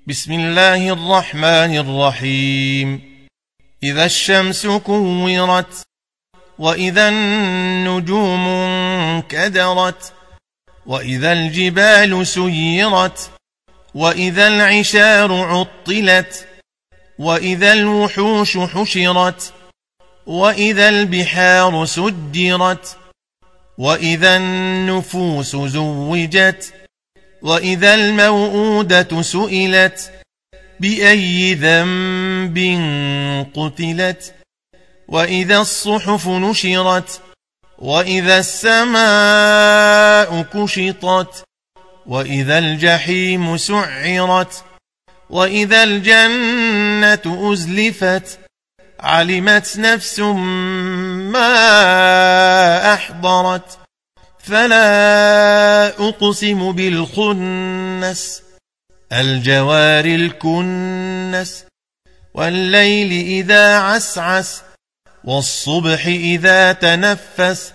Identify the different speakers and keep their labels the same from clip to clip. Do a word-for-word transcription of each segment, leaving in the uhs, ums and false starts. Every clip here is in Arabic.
Speaker 1: بسم الله الرحمن الرحيم. إذا الشمس كورت وإذا النجوم انكدرت وإذا الجبال سيرت وإذا العشار عطلت وإذا الوحوش حشرت وإذا البحار سجرت وإذا النفوس زوجت وإذا الموءودة سئلت بأي ذنب قتلت وإذا الصحف نشرت وإذا السماء كشطت وإذا الجحيم سعرت وإذا الجنة أزلفت علمت نفس ما أحضرت فلا أقسم بالخنس الجوار الكنس والليل إذا عسعس والصبح إذا تنفس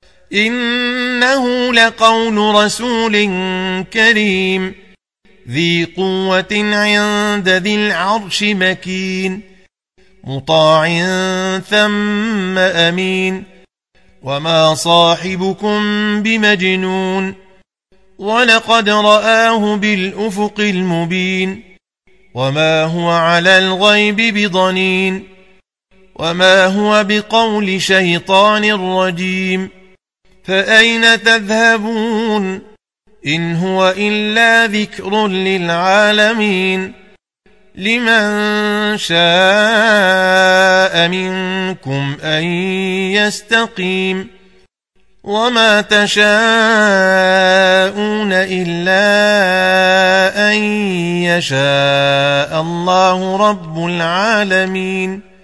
Speaker 1: إنه لقول رسول كريم ذي قوة عند ذي العرش مكين مطاع ثم أمين وما صاحبكم بمجنون ولقد رآه بالأفق المبين وما هو على الغيب بضنين وما هو بقول شيطان رجيم فأين تذهبون إن هو إلا ذكر للعالمين لمن شاء منكم أن يستقيم وما تشاءون إلا أن يشاء الله رب العالمين.